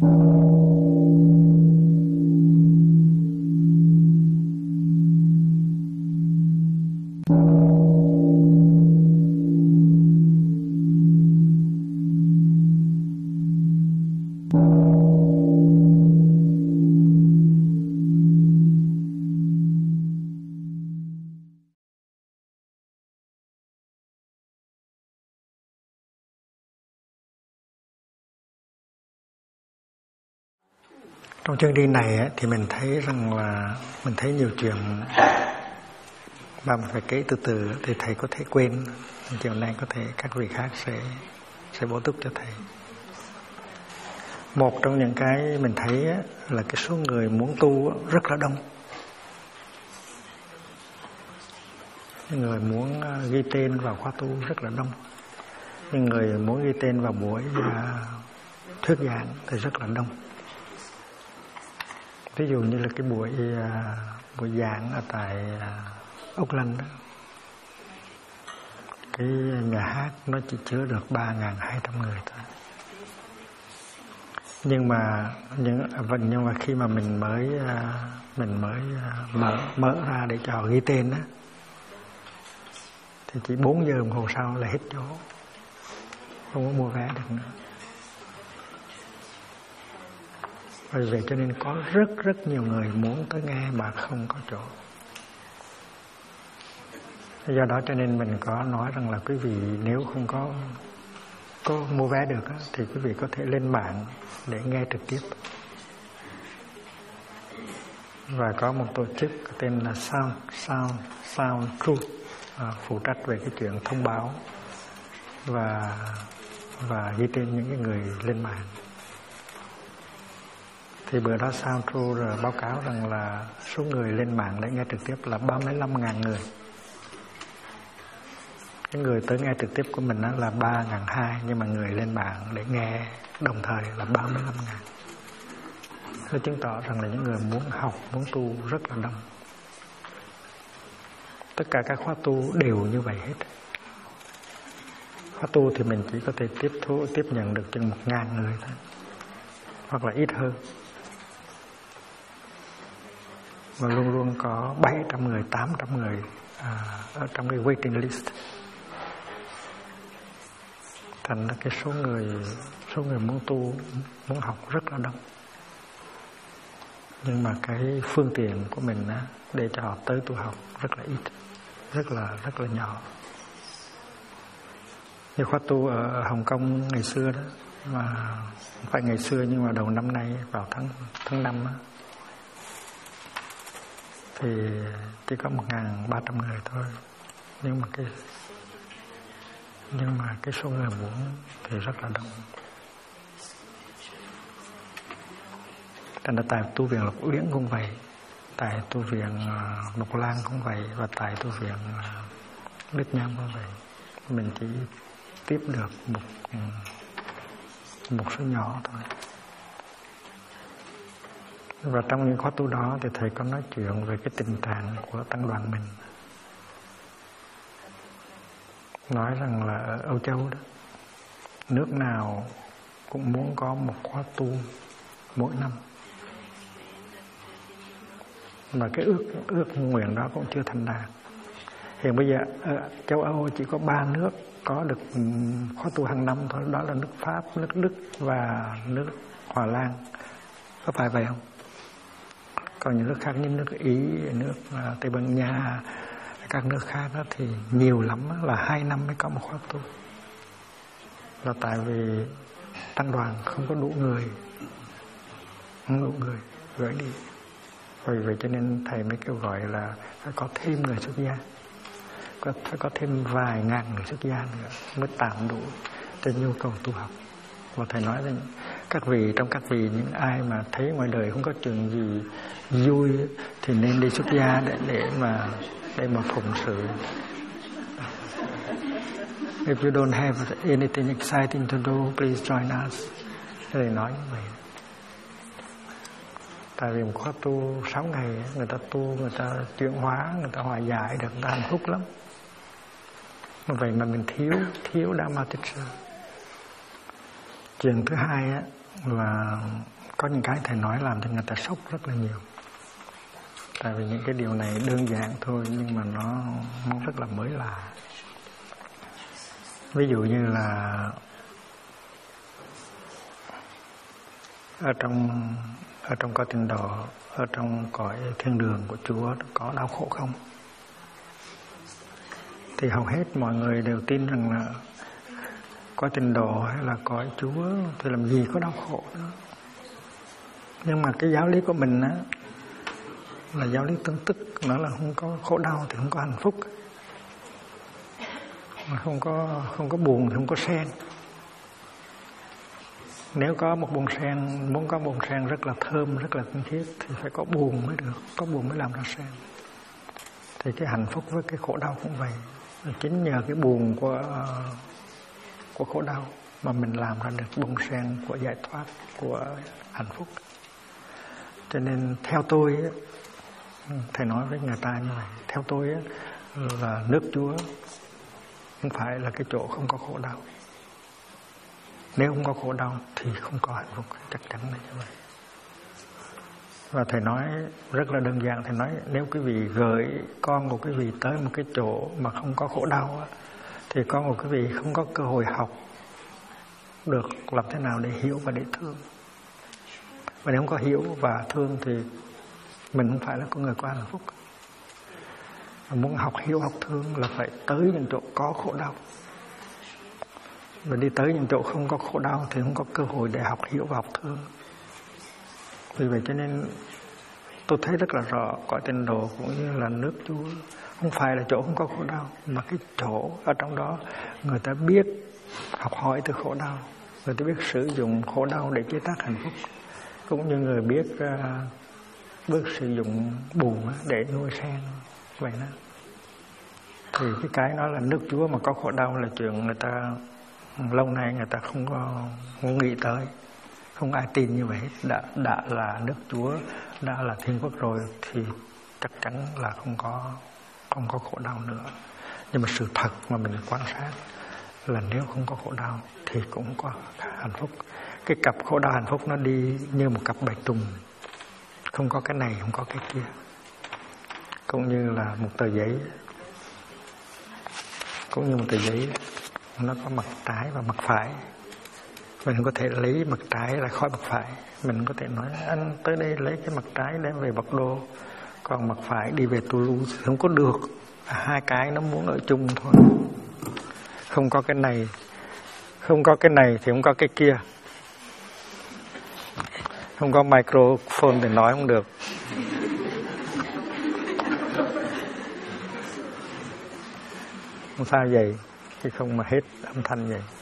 Trong chương đi này thì mình thấy rằng là mình thấy nhiều chuyện mà mình phải kể từ từ thì thầy có thể quên. Chiều nay có thể các vị khác sẽ bổ túc cho thầy. Một trong những cái mình thấy là cái số người muốn tu rất là đông. Người muốn ghi tên vào khóa tu rất là đông. Nhưng người muốn ghi tên vào buổi thuyết giảng thì rất là đông. Ví dụ như là cái buổi giảng ở tại Úc Lân đó, cái nhà hát nó chỉ chứa được 3.200 người thôi. Nhưng mà khi mà mình mới mở ra để cho họ ghi tên đó, thì chỉ 4 giờ đồng hồ sau là hết chỗ, không có mua vé được nữa. Vì vậy cho nên có rất nhiều người muốn tới nghe mà không có chỗ. Do đó cho nên mình có nói rằng là quý vị nếu không có mua vé được á, thì quý vị có thể lên mạng để nghe trực tiếp. Và có một tổ chức tên là Sound Truth phụ trách về cái chuyện thông báo và ghi tên những cái người lên mạng. Thì bữa đó Sound Truth báo cáo rằng là số người lên mạng để nghe trực tiếp là 35.000 người. Cái người tới nghe trực tiếp của mình đó là 3.200, nhưng mà người lên mạng để nghe đồng thời là 35.000. Nó chứng tỏ rằng là những người muốn học, muốn tu rất là đông. Tất cả các khóa tu đều như vậy hết. Khóa tu thì mình chỉ có thể tiếp nhận được chừng 1.000 người thôi, hoặc là ít hơn. Và luôn luôn có 700 người, 800 người ở trong cái waiting list. Thành ra cái số người muốn tu, muốn học rất là đông. Nhưng mà cái phương tiện của mình để cho họ tới tu học rất là ít, rất là nhỏ. Như khóa tu ở Hồng Kông ngày xưa đó, mà không phải ngày xưa nhưng mà đầu năm nay vào tháng 5 á, thì chỉ có 1.300 người thôi. Nhưng mà cái số người muốn thì rất là đông. Thành ra tại tu viện Lộc Uyển cũng vậy, tại tu viện Mộc Lan cũng vậy, và tại tu viện Đức Nham cũng vậy. Mình chỉ tiếp được một số nhỏ thôi. Và trong những khóa tu đó thì thầy có nói chuyện về cái tình trạng của tăng đoàn mình. Nói rằng là ở Âu Châu đó, nước nào cũng muốn có một khóa tu mỗi năm. Mà cái ước nguyện đó cũng chưa thành đạt. Hiện bây giờ ở châu Âu chỉ có 3 nước có được khóa tu hàng năm thôi. Đó là nước Pháp, nước Đức và nước Hòa Lan. Có phải vậy không? Còn những nước khác như nước Ý, nước Tây Ban Nha, các nước khác đó thì nhiều lắm là 2 năm mới có một khóa tu. Là tại vì tăng đoàn không có đủ người, gửi đi. Vì vậy cho nên thầy mới kêu gọi là phải có thêm người xuất gia, phải có thêm vài ngàn người xuất gia nữa mới tạm đủ cho nhu cầu tu học. Và thầy nói rằng trong các vị những ai mà thấy ngoài đời không có chuyện gì vui thì nên đi xuất gia để mà phụng sự. If you don't have anything exciting to do, please join us. Thầy nói như vậy. Tại vì một khóa tu 6 ngày người ta tu, người ta chuyển hóa, người ta hòa giải được, người ta hạnh phúc lắm. Vậy mà mình thiếu Dhamma Tích Sự. Chuyện thứ hai là có những cái thầy nói làm cho người ta sốc rất là nhiều. Tại vì những cái điều này đơn giản thôi nhưng mà nó rất là mới lạ. Ví dụ như là ở trong cõi Tịnh Độ, ở trong cõi thiên đường của Chúa có đau khổ không? Thì hầu hết mọi người đều tin rằng là cõi Tịnh Độ hay là cõi Chúa thì làm gì có đau khổ nữa. Nhưng mà cái giáo lý của mình á là giáo lý tương tức, nó là không có khổ đau thì không có hạnh phúc, mà không có buồn thì không có sen. Nếu có một bông sen, muốn có bông sen rất là thơm, rất là tinh khiết thì phải có buồn mới được, có buồn mới làm ra sen. Thì cái hạnh phúc với cái khổ đau cũng vậy. Chính nhờ cái buồn của khổ đau mà mình làm ra được bông sen của giải thoát, của hạnh phúc. Cho nên theo tôi, thầy nói với người ta như vậy, theo tôi là nước Chúa không phải là cái chỗ không có khổ đau. Nếu không có khổ đau thì không có hạnh phúc, chắc chắn là như vậy. Và thầy nói rất là đơn giản, thầy nói nếu quý vị gửi con của quý vị tới một cái chỗ mà không có khổ đau thì con của quý vị không có cơ hội học được làm thế nào để hiểu và để thương. Và nếu không có hiểu và thương thì mình không phải là con người có hạnh phúc. Và muốn học hiểu học thương là phải tới những chỗ có khổ đau. Và đi tới những chỗ không có khổ đau thì không có cơ hội để học hiểu và học thương. Vì vậy cho nên tôi thấy rất là rõ cõi Tịnh Độ cũng như là nước Chúa không phải là chỗ không có khổ đau, mà cái chỗ ở trong đó người ta biết học hỏi từ khổ đau, người ta biết sử dụng khổ đau để chế tác hạnh phúc, cũng như người biết sử dụng buồn để nuôi sen vậy đó. Thì cái đó là nước Chúa mà có khổ đau là chuyện người ta lâu nay người ta không nghĩ tới, không ai tin như vậy. Đã là nước Chúa, đã là thiên quốc rồi thì chắc chắn là không có khổ đau nữa. Nhưng mà sự thật mà mình quan sát là nếu không có khổ đau thì cũng có hạnh phúc. Cái cặp khổ đau hạnh phúc nó đi như một cặp bạch tuần, không có cái này không có cái kia. Cũng như là một tờ giấy, nó có mặt trái và mặt phải. Mình có thể lấy mặt trái ra khỏi mặt phải. Mình có thể nói anh tới đây lấy cái mặt trái đem về Bạc Đô, còn mặt phải đi về Toulouse thì không có được. Hai cái nó muốn ở chung thôi. Không có cái này thì không có cái kia. Không có microphone thì nói không được. Không sao vậy, chứ không mà hết âm thanh vậy.